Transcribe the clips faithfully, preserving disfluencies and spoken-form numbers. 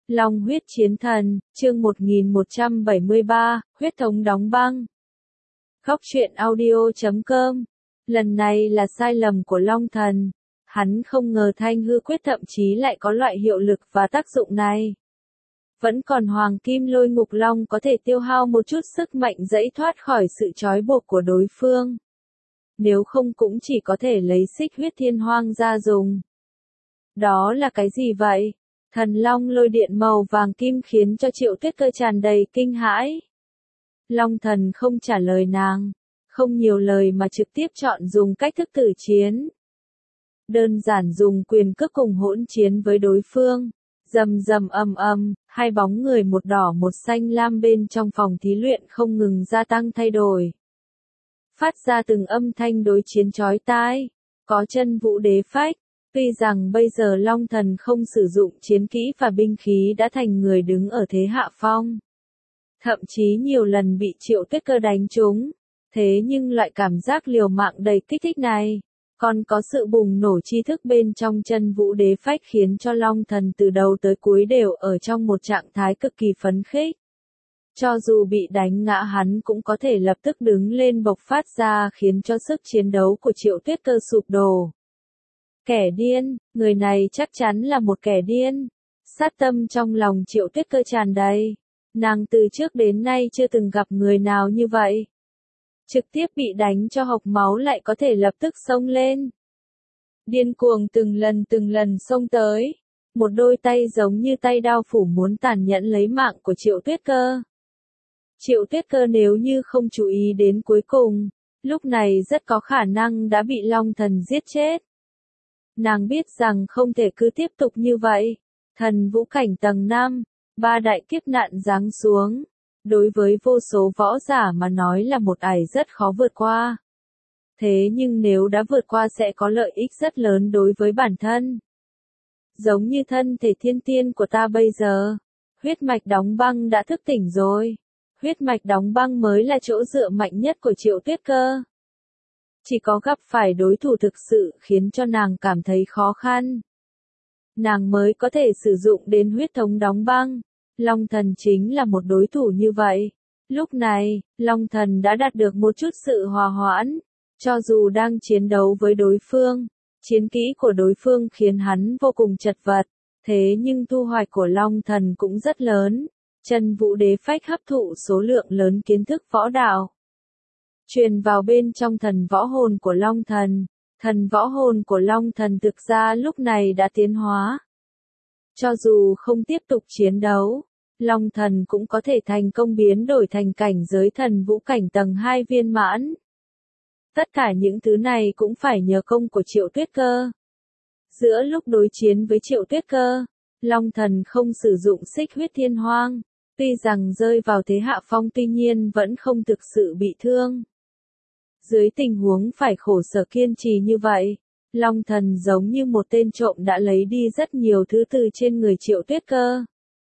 Long huyết chiến thần, chương một nghìn một trăm bảy mươi ba, huyết thống đóng băng. Góc truyện audio chấm com. Lần này là sai lầm của Long Thần. Hắn không ngờ Thanh hư quyết thậm chí lại có loại hiệu lực và tác dụng này. Vẫn còn Hoàng Kim Lôi Ngục Long có thể tiêu hao một chút sức mạnh dẫy thoát khỏi sự trói buộc của đối phương. Nếu không cũng chỉ có thể lấy xích huyết thiên hoang ra dùng. Đó là cái gì vậy? Thần long lôi điện màu vàng kim khiến cho Triệu Tuyết Cơ tràn đầy kinh hãi. Long Thần không trả lời nàng, không nhiều lời mà trực tiếp chọn dùng cách thức tử chiến. Đơn giản dùng quyền cước cùng hỗn chiến với đối phương. Rầm rầm ầm ầm, hai bóng người một đỏ một xanh lam bên trong phòng thí luyện không ngừng gia tăng thay đổi. Phát ra từng âm thanh đối chiến chói tai, có chân vũ đế phách. Tuy rằng bây giờ Long Thần không sử dụng chiến kỹ và binh khí đã thành người đứng ở thế hạ phong. Thậm chí nhiều lần bị Triệu Tuyết Cơ đánh trúng. Thế nhưng loại cảm giác liều mạng đầy kích thích này, còn có sự bùng nổ tri thức bên trong chân vũ đế phách khiến cho Long Thần từ đầu tới cuối đều ở trong một trạng thái cực kỳ phấn khích. Cho dù bị đánh ngã hắn cũng có thể lập tức đứng lên bộc phát ra khiến cho sức chiến đấu của Triệu Tuyết Cơ sụp đổ. Kẻ điên, người này chắc chắn là một kẻ điên. Sát tâm trong lòng Triệu Tuyết Cơ tràn đầy. Nàng từ trước đến nay chưa từng gặp người nào như vậy. Trực tiếp bị đánh cho hộc máu lại có thể lập tức xông lên. Điên cuồng từng lần từng lần xông tới. Một đôi tay giống như tay đao phủ muốn tàn nhẫn lấy mạng của Triệu Tuyết Cơ. Triệu Tuyết Cơ nếu như không chú ý đến cuối cùng, lúc này rất có khả năng đã bị Long Thần giết chết. Nàng biết rằng không thể cứ tiếp tục như vậy. Thần vũ cảnh tầng năm, ba đại kiếp nạn giáng xuống. Đối với vô số võ giả mà nói là một ải rất khó vượt qua. Thế nhưng nếu đã vượt qua sẽ có lợi ích rất lớn đối với bản thân. Giống như thân thể thiên tiên của ta bây giờ. Huyết mạch đóng băng đã thức tỉnh rồi. Huyết mạch đóng băng mới là chỗ dựa mạnh nhất của Triệu Tuyết Cơ. Chỉ có gặp phải đối thủ thực sự khiến cho nàng cảm thấy khó khăn. Nàng mới có thể sử dụng đến huyết thống đóng băng. Long Thần chính là một đối thủ như vậy. Lúc này, Long Thần đã đạt được một chút sự hòa hoãn. Cho dù đang chiến đấu với đối phương, chiến kỹ của đối phương khiến hắn vô cùng chật vật. Thế nhưng thu hoạch của Long Thần cũng rất lớn. Chân vũ đế phách hấp thụ số lượng lớn kiến thức võ đạo. Truyền vào bên trong thần võ hồn của Long Thần. Thần võ hồn của Long Thần thực ra lúc này đã tiến hóa. Cho dù không tiếp tục chiến đấu, Long Thần cũng có thể thành công biến đổi thành cảnh giới thần vũ cảnh tầng hai viên mãn. Tất cả những thứ này cũng phải nhờ công của Triệu Tuyết Cơ. Giữa lúc đối chiến với Triệu Tuyết Cơ, Long Thần không sử dụng xích huyết thiên hoang. Tuy rằng rơi vào thế hạ phong tuy nhiên vẫn không thực sự bị thương. Dưới tình huống phải khổ sở kiên trì như vậy, Long Thần giống như một tên trộm đã lấy đi rất nhiều thứ từ trên người Triệu Tuyết Cơ.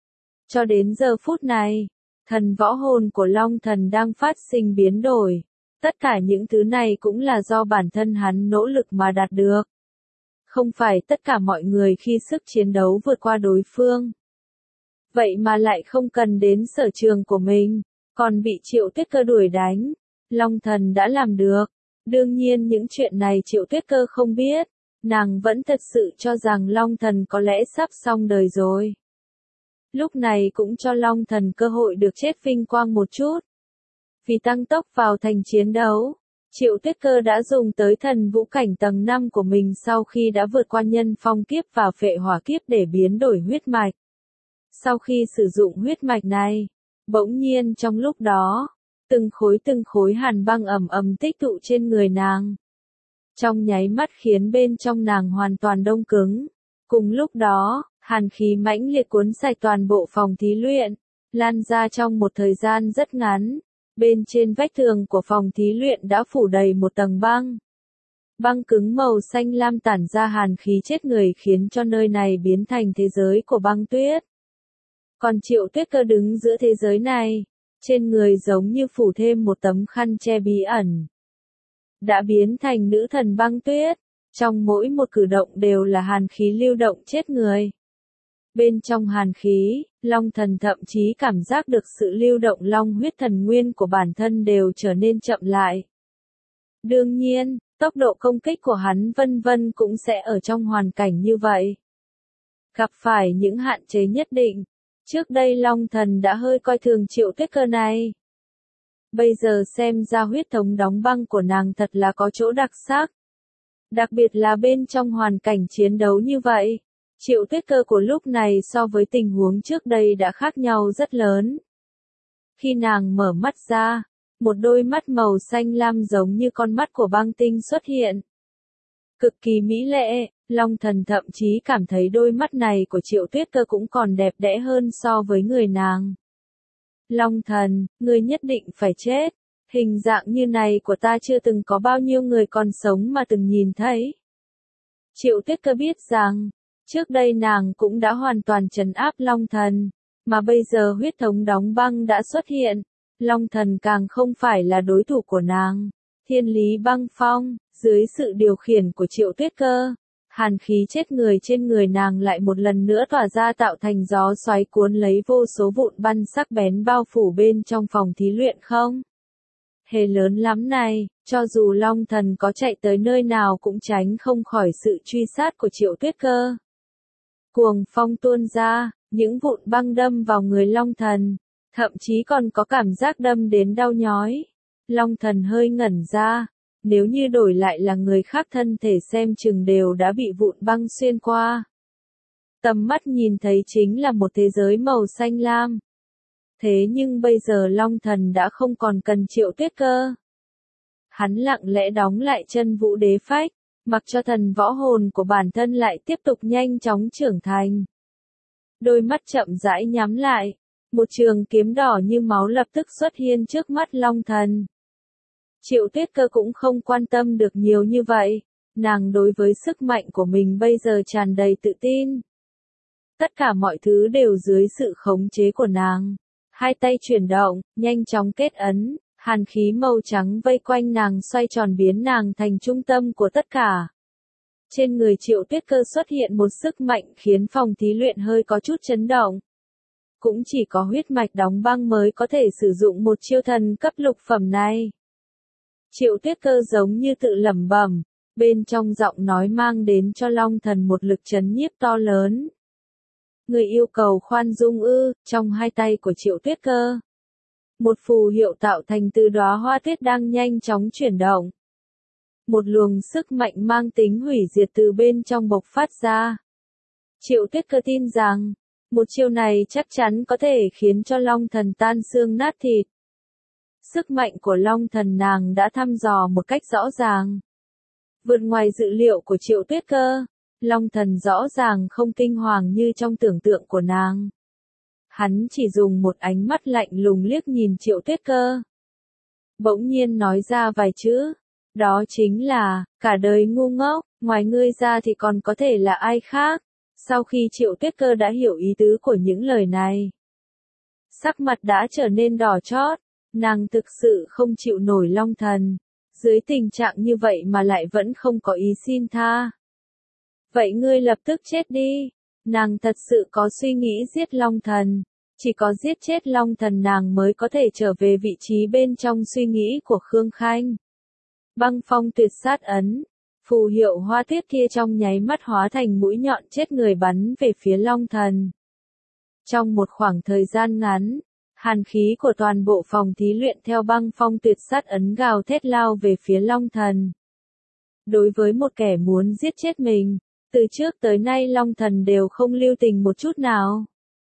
Cho đến giờ phút này, thần võ hồn của Long Thần đang phát sinh biến đổi. Tất cả những thứ này cũng là do bản thân hắn nỗ lực mà đạt được. Không phải tất cả mọi người khi sức chiến đấu vượt qua đối phương. Vậy mà lại không cần đến sở trường của mình, còn bị Triệu Tuyết Cơ đuổi đánh. Long Thần đã làm được. Đương nhiên những chuyện này Triệu Tuyết Cơ không biết. Nàng vẫn thật sự cho rằng Long Thần có lẽ sắp xong đời rồi. Lúc này cũng cho Long Thần cơ hội được chết vinh quang một chút. Vì tăng tốc vào thành chiến đấu, Triệu Tuyết Cơ đã dùng tới thần vũ cảnh tầng năm của mình sau khi đã vượt qua nhân phong kiếp và phệ hỏa kiếp để biến đổi huyết mạch. Sau khi sử dụng huyết mạch này, bỗng nhiên trong lúc đó, từng khối từng khối hàn băng ầm ầm tích tụ trên người nàng. Trong nháy mắt khiến bên trong nàng hoàn toàn đông cứng. Cùng lúc đó, hàn khí mãnh liệt cuốn sạch toàn bộ phòng thí luyện, lan ra trong một thời gian rất ngắn. Bên trên vách tường của phòng thí luyện đã phủ đầy một tầng băng. Băng cứng màu xanh lam tản ra hàn khí chết người khiến cho nơi này biến thành thế giới của băng tuyết. Còn Triệu Tuyết Cơ đứng giữa thế giới này, trên người giống như phủ thêm một tấm khăn che bí ẩn. Đã biến thành nữ thần băng tuyết, trong mỗi một cử động đều là hàn khí lưu động chết người. Bên trong hàn khí, Long Thần thậm chí cảm giác được sự lưu động long huyết thần nguyên của bản thân đều trở nên chậm lại. Đương nhiên, tốc độ công kích của hắn vân vân cũng sẽ ở trong hoàn cảnh như vậy. Gặp phải những hạn chế nhất định. Trước đây Long Thần đã hơi coi thường Triệu Tuyết Cơ này. Bây giờ xem ra huyết thống đóng băng của nàng thật là có chỗ đặc sắc. Đặc biệt là bên trong hoàn cảnh chiến đấu như vậy. Triệu Tuyết Cơ của lúc này so với tình huống trước đây đã khác nhau rất lớn. Khi nàng mở mắt ra, một đôi mắt màu xanh lam giống như con mắt của băng tinh xuất hiện. Cực kỳ mỹ lệ, Long Thần thậm chí cảm thấy đôi mắt này của Triệu Tuyết Cơ cũng còn đẹp đẽ hơn so với người nàng. Long Thần, ngươi nhất định phải chết. Hình dạng như này của ta chưa từng có bao nhiêu người còn sống mà từng nhìn thấy. Triệu Tuyết Cơ biết rằng, trước đây nàng cũng đã hoàn toàn trấn áp Long Thần, mà bây giờ huyết thống đóng băng đã xuất hiện, Long Thần càng không phải là đối thủ của nàng. Thiên lý băng phong, dưới sự điều khiển của Triệu Tuyết Cơ, hàn khí chết người trên người nàng lại một lần nữa tỏa ra tạo thành gió xoáy cuốn lấy vô số vụn băng sắc bén bao phủ bên trong phòng thí luyện không. Hề lớn lắm này, cho dù Long Thần có chạy tới nơi nào cũng tránh không khỏi sự truy sát của Triệu Tuyết Cơ. Cuồng phong tuôn ra, những vụn băng đâm vào người Long Thần, thậm chí còn có cảm giác đâm đến đau nhói. Long Thần hơi ngẩn ra, nếu như đổi lại là người khác thân thể xem chừng đều đã bị vụn băng xuyên qua. Tầm mắt nhìn thấy chính là một thế giới màu xanh lam. Thế nhưng bây giờ Long Thần đã không còn cần Triệu Tuyết Cơ. Hắn lặng lẽ đóng lại chân vũ đế phách, mặc cho thần võ hồn của bản thân lại tiếp tục nhanh chóng trưởng thành. Đôi mắt chậm rãi nhắm lại, một trường kiếm đỏ như máu lập tức xuất hiện trước mắt Long Thần. Triệu Tuyết Cơ cũng không quan tâm được nhiều như vậy, nàng đối với sức mạnh của mình bây giờ tràn đầy tự tin. Tất cả mọi thứ đều dưới sự khống chế của nàng. Hai tay chuyển động, nhanh chóng kết ấn, hàn khí màu trắng vây quanh nàng xoay tròn biến nàng thành trung tâm của tất cả. Trên người Triệu Tuyết Cơ xuất hiện một sức mạnh khiến phòng thí luyện hơi có chút chấn động. Cũng chỉ có huyết mạch đóng băng mới có thể sử dụng một chiêu thần cấp lục phẩm này. Triệu Tuyết Cơ giống như tự lẩm bẩm, bên trong giọng nói mang đến cho Long Thần một lực chấn nhiếp to lớn. Người yêu cầu khoan dung ư, trong hai tay của Triệu Tuyết Cơ. Một phù hiệu tạo thành từ đóa hoa tuyết đang nhanh chóng chuyển động. Một luồng sức mạnh mang tính hủy diệt từ bên trong bộc phát ra. Triệu Tuyết Cơ tin rằng, một chiêu này chắc chắn có thể khiến cho Long Thần tan xương nát thịt. Sức mạnh của Long Thần nàng đã thăm dò một cách rõ ràng. Vượt ngoài dự liệu của Triệu Tuyết Cơ, Long Thần rõ ràng không kinh hoàng như trong tưởng tượng của nàng. Hắn chỉ dùng một ánh mắt lạnh lùng liếc nhìn Triệu Tuyết Cơ. Bỗng nhiên nói ra vài chữ, đó chính là, cả đời ngu ngốc, ngoài ngươi ra thì còn có thể là ai khác. Sau khi Triệu Tuyết Cơ đã hiểu ý tứ của những lời này, sắc mặt đã trở nên đỏ chót, nàng thực sự không chịu nổi Long Thần. Dưới tình trạng như vậy mà lại vẫn không có ý xin tha. Vậy ngươi lập tức chết đi. Nàng thật sự có suy nghĩ giết Long Thần. Chỉ có giết chết Long Thần nàng mới có thể trở về vị trí bên trong suy nghĩ của Khương Khanh. Băng phong tuyệt sát ấn. Phù hiệu hoa tuyết kia trong nháy mắt hóa thành mũi nhọn chết người bắn về phía Long Thần. Trong một khoảng thời gian ngắn, hàn khí của toàn bộ phòng thí luyện theo băng phong tuyệt sát ấn gào thét lao về phía Long Thần. Đối với một kẻ muốn giết chết mình, từ trước tới nay Long Thần đều không lưu tình một chút nào.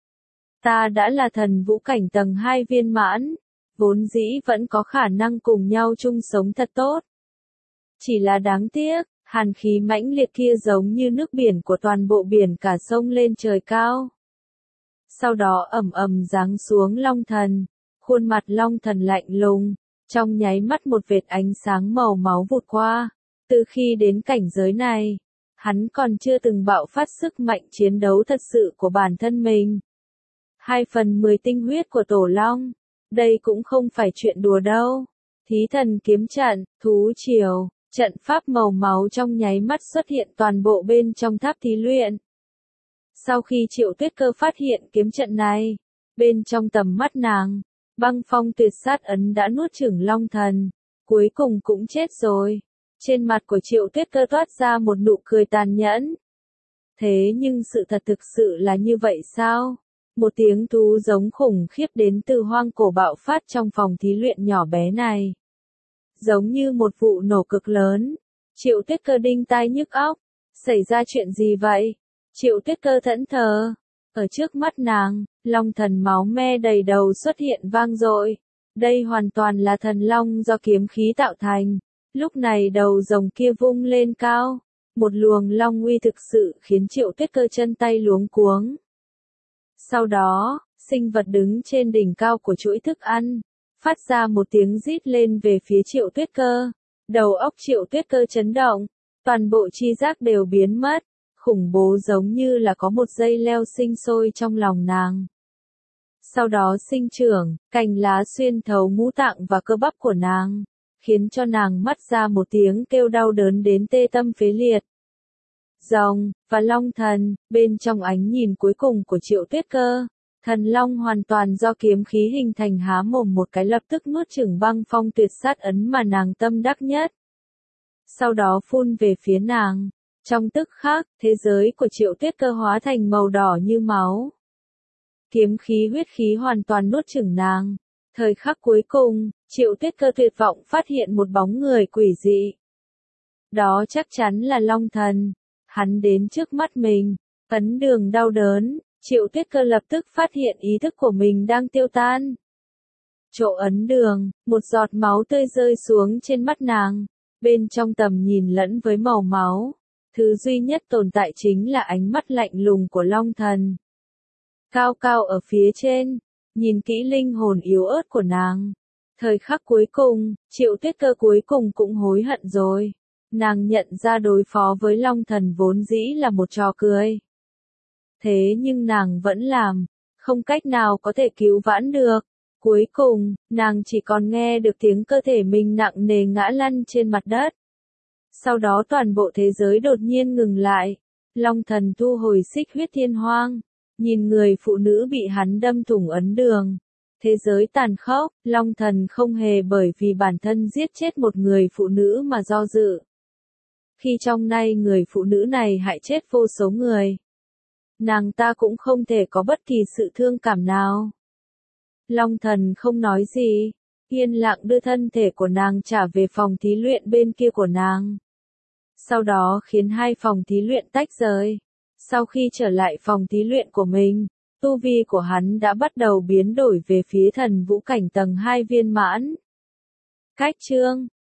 Ta đã là thần vũ cảnh tầng hai viên mãn, vốn dĩ vẫn có khả năng cùng nhau chung sống thật tốt. Chỉ là đáng tiếc, hàn khí mãnh liệt kia giống như nước biển của toàn bộ biển cả sông lên trời cao. Sau đó ầm ầm giáng xuống Long Thần, khuôn mặt Long Thần lạnh lùng, trong nháy mắt một vệt ánh sáng màu máu vụt qua. Từ khi đến cảnh giới này, hắn còn chưa từng bạo phát sức mạnh chiến đấu thật sự của bản thân mình. Hai phần mười tinh huyết của Tổ Long, đây cũng không phải chuyện đùa đâu. Thí thần kiếm trận, thú triều, trận pháp màu máu trong nháy mắt xuất hiện toàn bộ bên trong tháp thí luyện. Sau khi Triệu Tuyết Cơ phát hiện kiếm trận này, bên trong tầm mắt nàng, băng phong tuyệt sát ấn đã nuốt chửng Long Thần, cuối cùng cũng chết rồi. Trên mặt của Triệu Tuyết Cơ toát ra một nụ cười tàn nhẫn. Thế nhưng sự thật thực sự là như vậy sao? Một tiếng thú giống khủng khiếp đến từ hoang cổ bạo phát trong phòng thí luyện nhỏ bé này. Giống như một vụ nổ cực lớn. Triệu Tuyết Cơ đinh tai nhức óc. Xảy ra chuyện gì vậy? Triệu Tuyết Cơ thẫn thờ. Ở trước mắt nàng, Long Thần máu me đầy đầu xuất hiện vang dội. Đây hoàn toàn là thần long do kiếm khí tạo thành. Lúc này đầu rồng kia vung lên cao. Một luồng long uy thực sự khiến Triệu Tuyết Cơ chân tay luống cuống. Sau đó, sinh vật đứng trên đỉnh cao của chuỗi thức ăn, phát ra một tiếng rít lên về phía Triệu Tuyết Cơ. Đầu óc Triệu Tuyết Cơ chấn động, toàn bộ tri giác đều biến mất, khủng bố giống như là có một dây leo sinh sôi trong lòng nàng. Sau đó sinh trưởng, cành lá xuyên thấu ngũ tạng và cơ bắp của nàng, khiến cho nàng mắt ra một tiếng kêu đau đớn đến tê tâm phế liệt. Rồng, và Long Thần, bên trong ánh nhìn cuối cùng của Triệu Tuyết Cơ, thần long hoàn toàn do kiếm khí hình thành há mồm một cái lập tức nuốt chửng băng phong tuyệt sát ấn mà nàng tâm đắc nhất. Sau đó phun về phía nàng, trong tức khắc, thế giới của Triệu Tuyết Cơ hóa thành màu đỏ như máu. Kiếm khí huyết khí hoàn toàn nuốt chửng nàng. Thời khắc cuối cùng, Triệu Tuyết Cơ tuyệt vọng phát hiện một bóng người quỷ dị. Đó chắc chắn là Long Thần. Hắn đến trước mắt mình, ấn đường đau đớn, Triệu Tuyết Cơ lập tức phát hiện ý thức của mình đang tiêu tan. Chỗ ấn đường, một giọt máu tươi rơi xuống trên mắt nàng, bên trong tầm nhìn lẫn với màu máu. Thứ duy nhất tồn tại chính là ánh mắt lạnh lùng của Long Thần. Cao cao ở phía trên, nhìn kỹ linh hồn yếu ớt của nàng. Thời khắc cuối cùng, Triệu Tuyết Cơ cuối cùng cũng hối hận rồi. Nàng nhận ra đối phó với Long Thần vốn dĩ là một trò cười. Thế nhưng nàng vẫn làm, không cách nào có thể cứu vãn được. Cuối cùng, nàng chỉ còn nghe được tiếng cơ thể mình nặng nề ngã lăn trên mặt đất. Sau đó toàn bộ thế giới đột nhiên ngừng lại. Long Thần thu hồi xích huyết thiên hoang, nhìn người phụ nữ bị hắn đâm thủng ấn đường. Thế giới tàn khốc, Long Thần không hề bởi vì bản thân giết chết một người phụ nữ mà do dự. Khi trong nay người phụ nữ này hại chết vô số người, nàng ta cũng không thể có bất kỳ sự thương cảm nào. Long Thần không nói gì, yên lặng đưa thân thể của nàng trả về phòng thí luyện bên kia của nàng. Sau đó khiến hai phòng thí luyện tách rời. Sau khi trở lại phòng thí luyện của mình, tu vi của hắn đã bắt đầu biến đổi về phía thần vũ cảnh tầng hai viên mãn. Cách chương